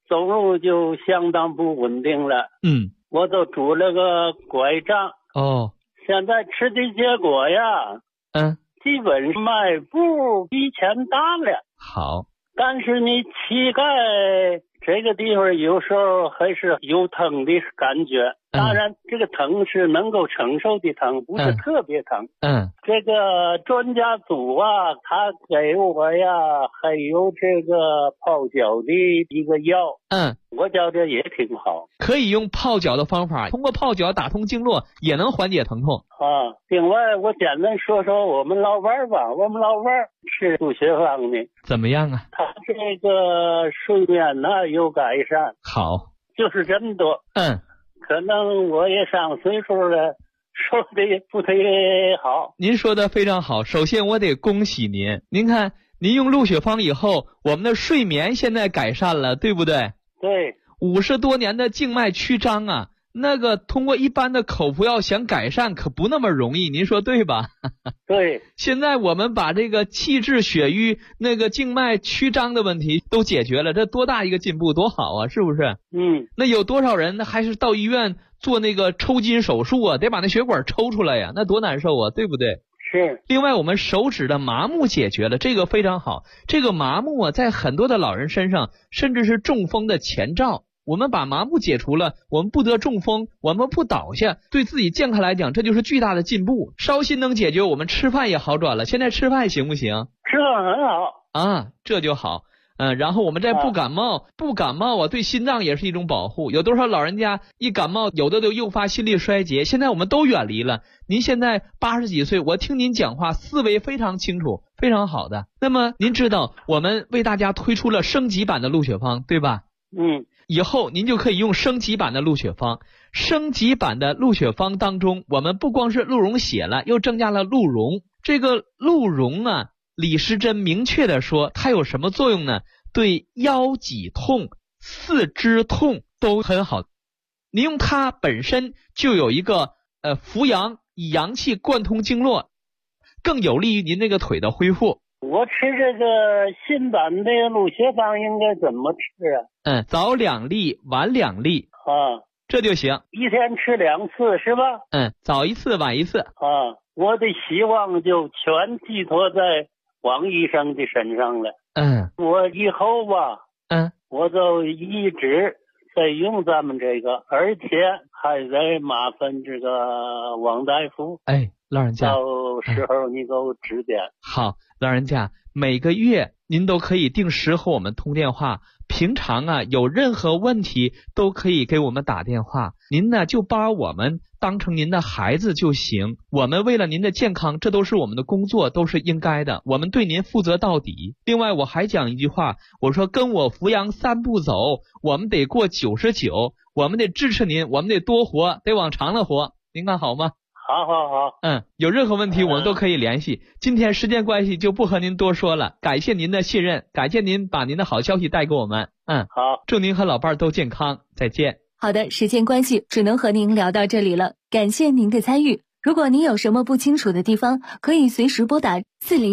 走路就相当不稳定了。我都拄了个拐杖。现在吃的结果呀，基本迈步比以前大了。 好， 但是你膝盖这个地方有时候还是有疼的感觉。当然这个疼是能够承受的疼，不是特别疼。这个专家组啊，他给我呀还有这个泡脚的一个药。我觉得也挺好。 可以用泡脚的方法，通过泡脚打通经络也能缓解疼痛。 另外我简单说说我们老伴儿吧。我们老伴儿是陆学芳的。怎么样啊？ 他这个睡眠呢有改善。 好， 就是这么多。可能我也上岁数了，说的不忒好。 您说的非常好，首先我得恭喜您。您看，您用陆雪芳以后，我们的睡眠现在改善了，对不对？ 对。 50多年的静脉曲张啊，那个通过一般的口服药想改善可不那么容易，您说对吧？ 对。 现在我们把这个气滞血瘀、那个静脉曲张的问题都解决了，这多大一个进步，多好啊，是不是？那有多少人还是到医院做那个抽筋手术啊，得把那血管抽出来呀，那多难受啊，对不对？ 是。 另外我们手指的麻木解决了，这个非常好。这个麻木啊，在很多的老人身上甚至是中风的前兆。我们把麻木解除了，我们不得中风，我们不倒下，对自己健康来讲，这就是巨大的进步。烧心能解决，我们吃饭也好转了。现在吃饭行不行？ 吃饭很好啊，这就好。然后我们再不感冒啊，对心脏也是一种保护。有多少老人家一感冒，有的都诱发心力衰竭，现在我们都远离了。您现在80几岁，我听您讲话，思维非常清楚，非常好的。那么您知道，我们为大家推出了升级版的陆雪芳，对吧？以后您就可以用升级版的陆雪芳。升级版的陆雪芳当中，我们不光是鹿茸血了，又增加了鹿茸。这个鹿茸啊，李时珍明确的说它有什么作用呢？对腰脊痛、四肢痛都很好。你用它本身就有一个扶阳，以阳气贯通经络，更有利于您那个腿的恢复。 我吃这个新版的陆雪芳应该怎么吃啊？ 早2粒，晚2粒这就行。 一天吃2次是吧？ 早1次，晚1次我的希望就全寄托在王医生的身上了。我以后吧，我就一直在用咱们这个，而且还得麻烦这个王大夫。 老人家， 到时候你给我指点。 好，老人家，每个月您都可以定时和我们通电话。平常啊，有任何问题都可以给我们打电话。您呢，就把我们当成您的孩子就行。我们为了您的健康，这都是我们的工作，都是应该的。我们对您负责到底。另外，我还讲一句话，我说跟我扶阳3步走，我们得过99，我们得支持您，我们得多活，得往长了活。您看好吗？ 好。 有任何问题我们都可以联系。今天时间关系就不和您多说了，感谢您的信任，感谢您把您的好消息带给我们。 好， 祝您和老伴儿都健康，再见。 好的，时间关系只能和您聊到这里了，感谢您的参与。如果您有什么不清楚的地方，可以随时拨打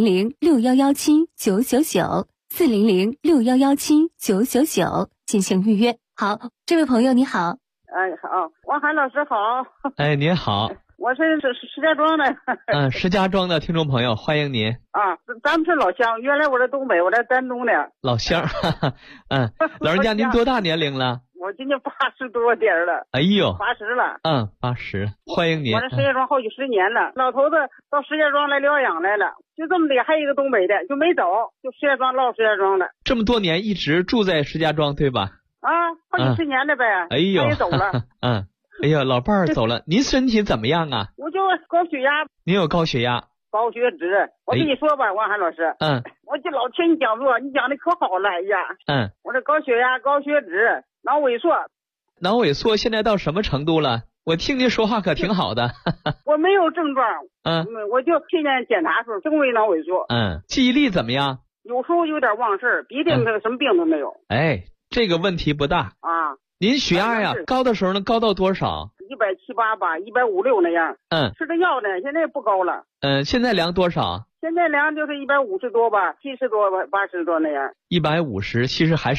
400-6117-999 400-6117-999进行预约。好，这位朋友你好。 好，王涵老师好。 您好。 我是石家庄的。 石家庄的听众朋友，欢迎您。 咱们是老乡，原来我在东北，我在丹东的。 老乡，老人家您多大年龄了？ 我今年80多点了。 哎呦 ，80了。 80，欢迎您。 我在石家庄好几10年了，老头子到石家庄来疗养来了，就这么的，还有一个东北的就没走，就石家庄落石家庄了。 这么多年一直住在石家庄对吧？ 好几10年了呗。 哎呦， 他也走了。 哎呀，老伴儿走了，您身体怎么样啊？ 我就高血压。 您有高血压？ 高血脂。我跟你说吧，王涵老师。我就老听你讲座，你讲的可好了，哎呀。我这高血压、高血脂、脑萎缩。 脑萎缩现在到什么程度了？我听您说话可挺好的。 我没有症状。我就去年检查时候正为脑萎缩。 记忆力怎么样？ 有时候有点忘事，别的什么病都没有。 这个问题不大。您血压呀，高的时候能高到多少 ？170、180、150、160那样。吃的药呢，现在也不高了。 现在量多少？ 现在量就是150多吧，70多吧，80多那样。 150，其实还是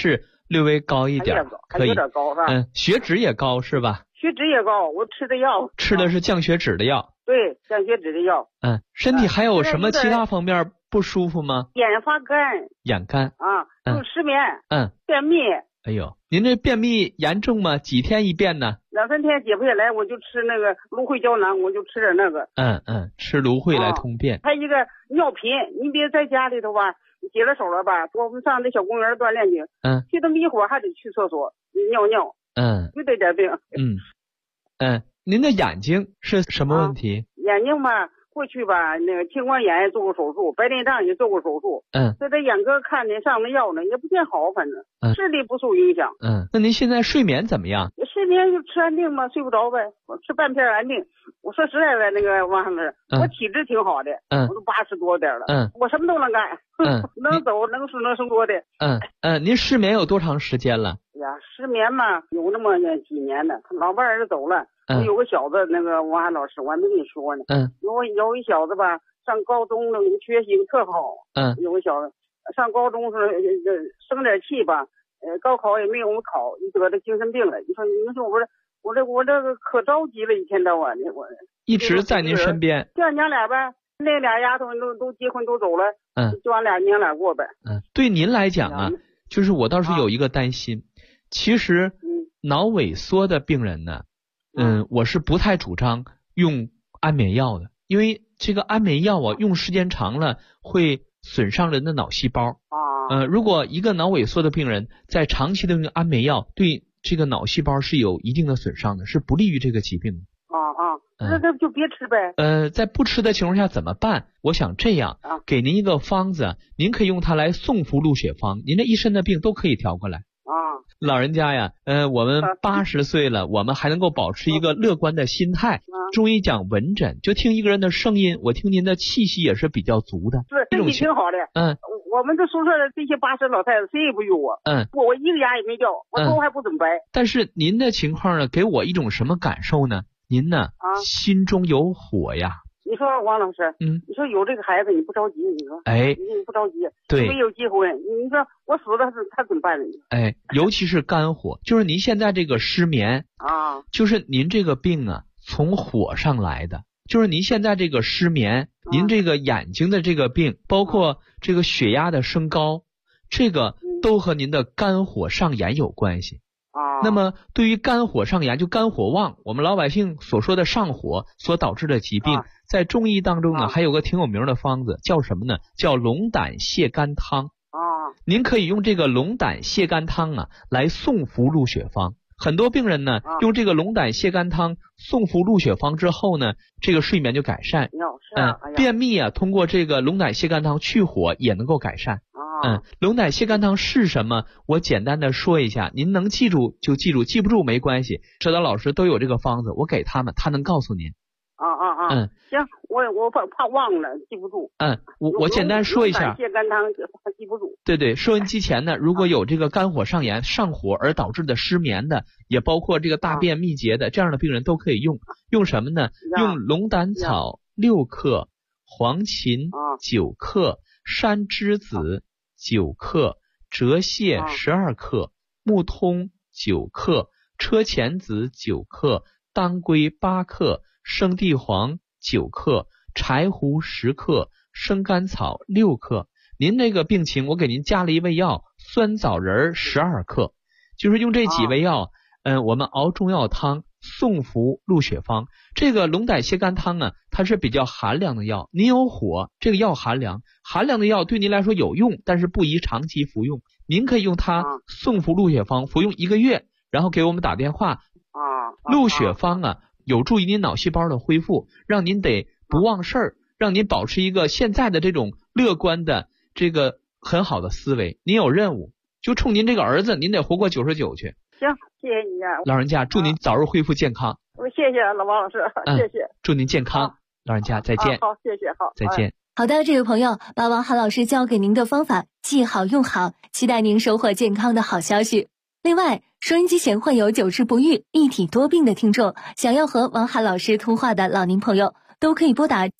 略微高一点，可以， 有点高是吧？ 血脂也高是吧？ 血脂也高，我吃的药。 吃的是降血脂的药。 对，降血脂的药。 身体还有什么其他方面不舒服吗？ 眼发干。 眼干。 有失眠。便秘。 哎呦，您这便秘严重吗？几天一便呢 ？2、3天解不下来，我就吃那个芦荟胶囊，我就吃点那个。 吃芦荟来通便。 还一个尿频，你别在家里头吧，解了手了吧，我们上那小公园锻炼去。去那么一会儿还得去厕所尿尿。就这点病。 您的眼睛是什么问题？ 眼睛吧，过去吧，那个青光眼也做过手术，白内障也做过手术。所以这眼科看的上的药呢，也不见好，反正视力不受影响。 那您现在睡眠怎么样？ 睡眠就吃安定嘛，睡不着呗。我吃半片安定。我说实在的，那个王老师，我体质挺好的，我都80多点了。我什么都能干，能走能吃能生多的。 您失眠有多长时间了？ 失眠嘛，有那么几年的。老伴儿走了，我有个小子，那个王涵老师，我还没跟你说呢。有一小子吧，上高中了，学习特好。有个小子上高中是生点气吧，高考也没有考，就得了精神病了。你说我这个可着急了，一天到晚的我。 一直在您身边。 就俺娘俩呗，那俩丫头都结婚都走了。就俺娘俩过呗。 对您来讲啊，就是我倒是有一个担心。其实脑萎缩的病人呢，我是不太主张用安眠药的，因为这个安眠药啊，用时间长了会损伤人的脑细胞。如果一个脑萎缩的病人在长期的用安眠药，对这个脑细胞是有一定的损伤的，是不利于这个疾病的。 那就别吃呗。 在不吃的情况下怎么办？我想这样，给您一个方子，您可以用它来送服鹿血方，您这一身的病都可以调过来。老人家呀，我们80岁了，我们还能够保持一个乐观的心态。中医讲闻诊，就听一个人的声音，我听您的气息也是比较足的。 是，身体挺好的。我们这宿舍的这些80老太太，谁也不用我。我一个牙也没掉，我头还不怎么白。 但是您的情况呢，给我一种什么感受呢？您呢，心中有火呀。 你说王老师，你说有这个孩子你不着急，你说，你不着急， 对， 没有结婚，你说我死了他怎么办呢？ 尤其是肝火，就是您现在这个失眠就是您这个病啊，从火上来的，就是您现在这个失眠，您这个眼睛的这个病，包括这个血压的升高，这个都和您的肝火上炎有关系。那么对于肝火上炎，就肝火旺，我们老百姓所说的上火所导致的疾病，在中医当中呢，还有个挺有名的方子，叫什么呢？叫龙胆泻肝汤。您可以用这个龙胆泻肝汤啊来送服鹿血方。很多病人呢，用这个龙胆泻肝汤送服鹿血方之后呢，这个睡眠就改善。便秘啊，通过这个龙胆泻肝汤去火也能够改善。龙胆泻肝汤是什么？我简单的说一下，您能记住就记住，记不住没关系。指导老师都有这个方子，我给他们，他能告诉您。 行，我怕忘了，记不住。 我简单说一下。 龙胆泻肝汤记不住。 对，收音机前呢，如果有这个肝火上炎、上火而导致的失眠的，也包括这个大便秘结的，这样的病人都可以用。用什么呢？用龙胆草6克，黄芩9克，山栀子9克，折蟹12克，木通9克，车前子9克，当归8克，生地黄9克，柴胡10克，生甘草6克。您这个病情，我给您加了一味药，酸枣仁12克，就是用这几味药，我们熬中药汤送服鹿血方。这个龙胆泻肝汤啊，它是比较寒凉的药，您有火，这个药寒凉的药对您来说有用，但是不宜长期服用。您可以用它送服鹿血方，服用1个月，然后给我们打电话。鹿血方啊，有助于您脑细胞的恢复，让您得不忘事儿，让您保持一个现在的这种乐观的这个很好的思维。您有任务，就冲您这个儿子，您得活过99去。 行，谢谢你啊， 老人家，祝您早日恢复健康。 谢谢老王老师，谢谢。 祝您健康，老人家再见。 好，谢谢，好， 再见。 好的，这位朋友，把王涵老师教给您的方法记好用好，期待您收获健康的好消息。另外，收音机前患有久治不愈、一体多病的听众，想要和王涵老师通话的老年朋友，都可以拨打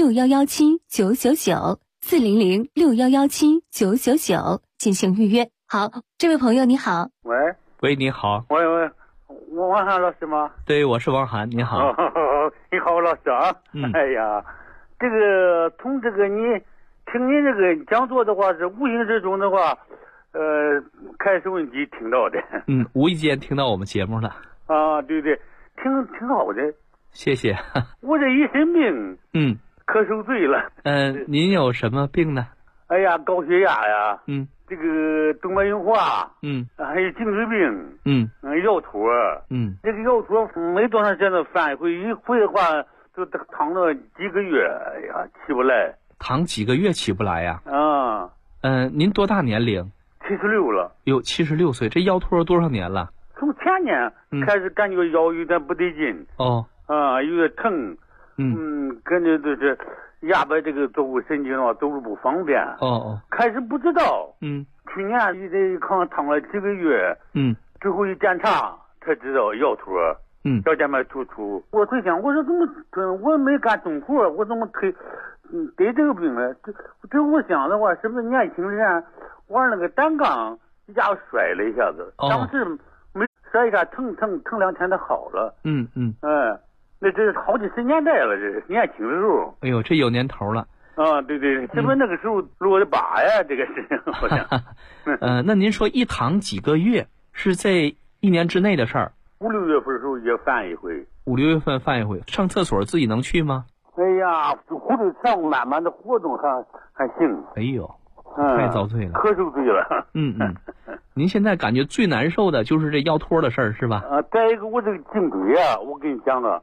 400-6117-999 400-6117-999进行预约。 好，这位朋友你好。 喂，你好。 喂，王涵老师吗？ 对，我是王涵，你好。 你好，老师啊。哎呀，这个从这个你听你这个讲座的话，是无形之中的话，开收音机听到的。 无意间听到我们节目了。 啊，对，挺好的。 谢谢。 我这一身病，可受罪了。 您有什么病呢？ 哎呀，高血压呀，这个动脉硬化，还有颈椎病，腰托，这个腰托没多长时间的犯一回的话就躺了几个月，哎呀，起不来。 躺几个月起不来呀？您多大年龄 ？76了。 有76岁，这腰托多少年了？ 从前年开始感觉腰有点不对劲。有点疼。感觉就是压迫这个坐骨神经走路不方便。开始不知道。去年一看躺了几个月。最后一检查才知道腰托。腰间盘突出。我在想，我说怎么我没干重活，我怎么得这个病呢？这我想的话，是不是年轻人玩那个单杠一下摔了一下子，当时没摔一下疼2天就好了。那这是好几十年代了，这是年轻的时候。 哎呦，这有年头了。 对，是不是那个时候落的疤呀？这个是好像。 那您说一躺几个月是在1年之内的事儿 ？5、6月份的时候也犯一回。 5、6月份犯一回，上厕所自己能去吗？ 哎呀，活动上慢慢的活动还行。 哎呦，太遭罪了， 可受罪了。 您现在感觉最难受的就是这腰托的事儿是吧？ 再一个我这个颈椎啊，我跟你讲了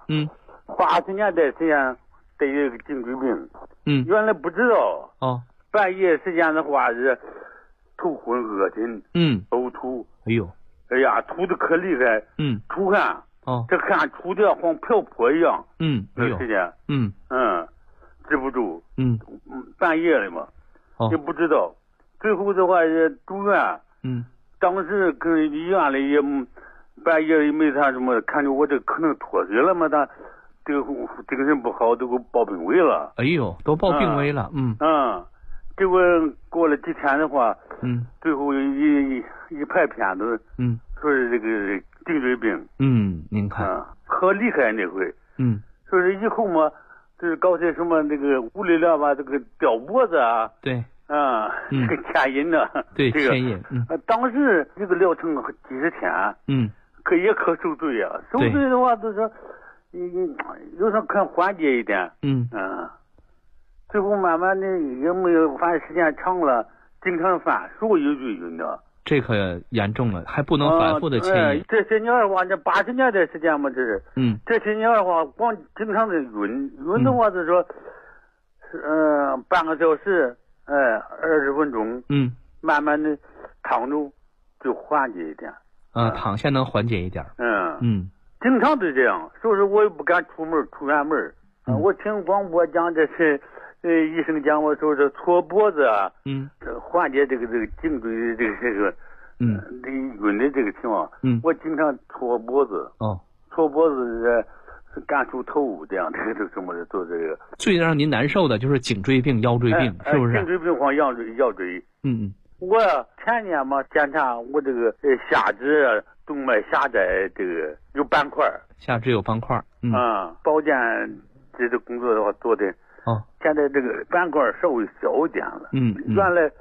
，80年代时间得这个颈椎病。原来不知道。半夜时间的话是头昏恶心。呕吐。哎呀，吐的可厉害。出汗。这汗出的像瓢泼一样。那时间。止不住。半夜了嘛。也不知道。最后的话是住院。当时跟医院里也半夜也没啥什么，看着我这可能脱水了嘛，他这个精神不好，都给我报病危了。 哎呦，都报病危了。 结果过了几天的话，最后一拍片子，说是这个颈椎病。 您看， 可厉害那回。说是以后嘛，就是搞些什么那个物理疗法，这个吊脖子啊。 对。 这个牵引呢？ 对， 这个牵引。 当时这个疗程几十天。也可受罪啊！受罪的话，就是有时候可缓解一点。最后慢慢的也没有，反正时间长了，经常犯，手有就晕的。 这可严重了，还不能反复的牵引。 这些年的话，这80年代时间嘛，这是。这些年的话，光经常的晕的话，就是说，半个小时。20分钟，慢慢的躺着就缓解一点。 躺下能缓解一点。 经常都这样，所以说我也不敢出远门。我听广播讲这是，医生讲我说是搓脖子啊，缓解这个颈椎这个晕的这个情况。我经常搓脖子。搓脖子感触头这样的，这什么的做这个。 最让您难受的就是颈椎病、腰椎病，是不是？ 颈椎病或腰椎。我前年嘛检查我这个下肢动脉狭窄，这个有斑块。 下肢有斑块。 保健这个工作的话做的。现在这个斑块稍微小一点了。原来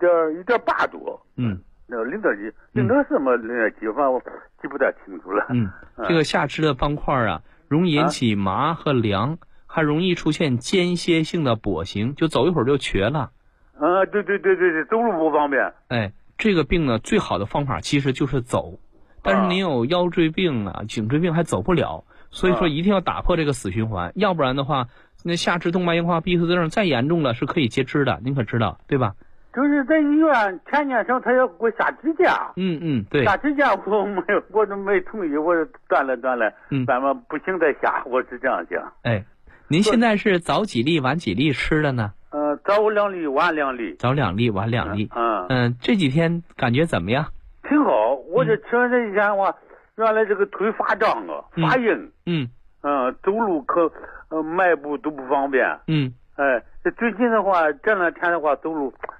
1.8多。那0.1、0.4嘛，0.7，反正我记不太清楚了。 这个下肢的斑块啊，容易引起麻和凉，还容易出现间歇性的跛行，就走一会儿就瘸了。 对，走路不方便。 这个病呢，最好的方法其实就是走，但是您有腰椎病啊、颈椎病还走不了，所以说一定要打破这个死循环，要不然的话，那下肢动脉硬化闭塞症再严重了是可以截肢的，您可知道对吧？ 就是在医院前年上他要给我下支架。 对。 下支架我都没同意，我说断了，咱们不行再下，我是这样想。 您现在是早几粒晚几粒吃的呢？ 早2粒晚2粒。 早2粒晚2粒。这几天感觉怎么样？ 挺好，我这吃完这几天的话，原来这个腿发胀啊，发硬。走路迈步都不方便。这最近的话，这2天的话走路，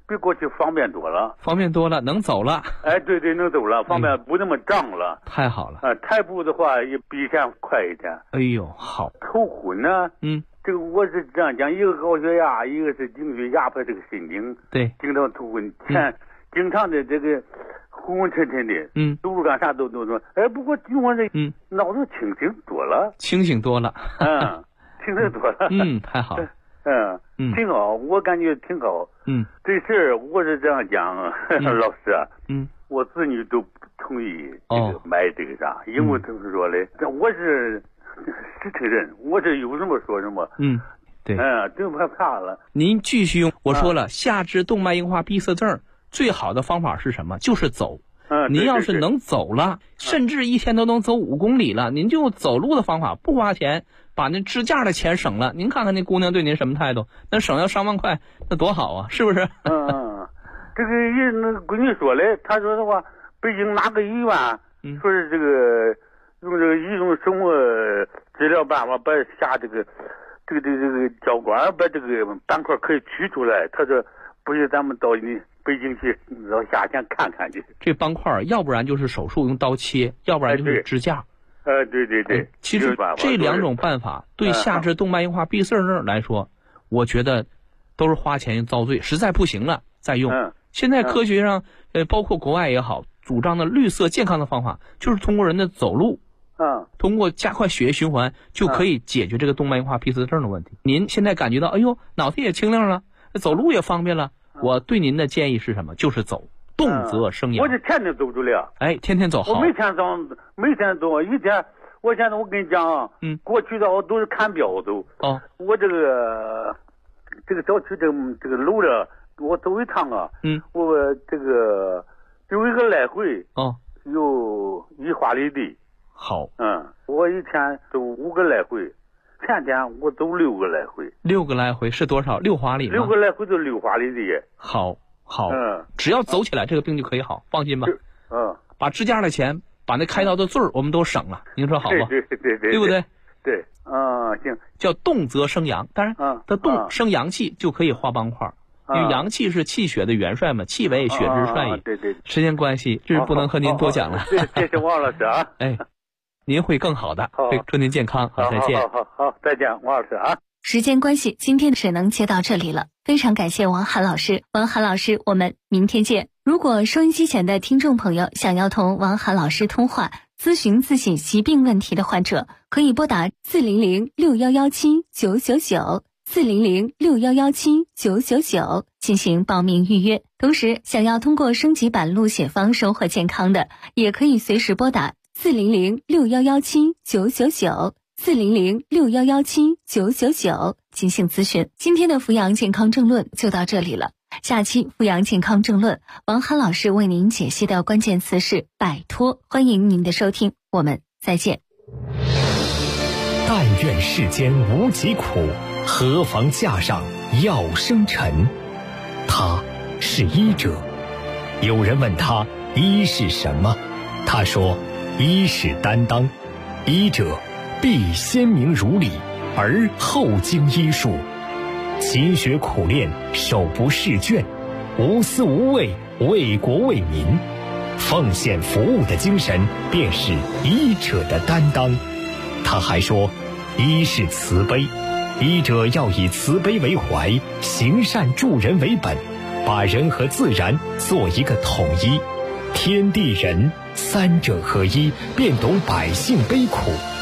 比过去方便多了。 方便多了，能走了。 哎，对对，能走了，方便不那么胀了。 太好了。 抬步的话也比以前快一点。 哎呦，好。 头昏呢？这个我是这样讲，一个高血压，一个是颈椎压迫这个神经。 对。 经常头昏，经常的这个昏昏沉沉的。走路干啥都说。哎，不过听我这脑子清醒多了。 清醒多了。 清醒多了。 太好了。 挺好，我感觉挺好。这事儿我是这样讲，老师啊，我子女都不同意这个买这个啥，因为他们说嘞，我是实诚人，我这有什么说什么。 对， 真害怕了。 您继续用，我说了，下肢动脉硬化闭塞症最好的方法是什么？就是走。您要是能走了，甚至一天都能走5公里了，您就用走路的方法，不花钱，把那支架的钱省了。您看看那姑娘对您什么态度？那省要上万块，那多好啊，是不是？ 这个人那闺女说嘞，她说的话，北京哪个医院说是这个用这个一种什么治疗办法，把下这个脚管把这个斑块可以取出来。她说不行，咱们到你北京去，到夏天看看去。 这斑块要不然就是手术用刀切，要不然就是支架。 对对对。 其实这2种办法对下肢动脉硬化闭塞症来说，我觉得都是花钱遭罪，实在不行了再用。现在科学上包括国外也好，主张的绿色健康的方法，就是通过人的走路，通过加快血液循环，就可以解决这个动脉硬化闭塞症的问题。您现在感觉到，哎呦，脑袋也清亮了，走路也方便了。我对您的建议是什么？就是走，动则生阳。 我这天天走着了。 天天走好。 我每天走，一天。我现在我跟你讲啊，过去的我都是看表走。我这个小区这个路了，我走一趟啊。我这个有一个来回。有1华里地。 好。 我一天走5个来回。前天我走6个来回。 6个来回是多少？6华里吗？ 6个来回就6华里地。 好。只要走起来，这个病就可以好，放心吧。把支架的钱，把那开刀的罪我们都省了，您说好吧？ 对， 对不对？ 对，行。 叫动则生阳，当然，它动生阳气就可以化斑块，因为阳气是气血的元帅嘛，气为血之帅也。 对。 时间关系，这是不能和您多讲了。 谢谢王老师啊。 您会更好的。祝您健康，好，再见。 好，再见，王老师啊。 时间关系，今天只能接到这里了。非常感谢王涵老师，我们明天见。如果收音机前的听众朋友想要同王涵老师通话，咨询自己疾病问题的患者，可以拨打400-6117-999，400-6117-999进行报名预约。同时，想要通过升级版路写方收获健康的，也可以随时拨打400-6117-999，400-6117-999进行咨询。今天的扶阳健康政论就到这里了。下期扶阳健康政论，王涵老师为您解析的关键词是摆脱。欢迎您的收听，我们再见。 但愿世间无疾苦，何妨架上药生尘。他是医者。有人问他医是什么，他说医是担当，医者必先明如理，而后经医术，勤学苦练，手不释卷，无私无畏，为国为民，奉献服务的精神便是医者的担当。他还说医是慈悲，医者要以慈悲为怀，行善助人为本，把人和自然做一个统一，天地人三者合一，便懂百姓悲苦，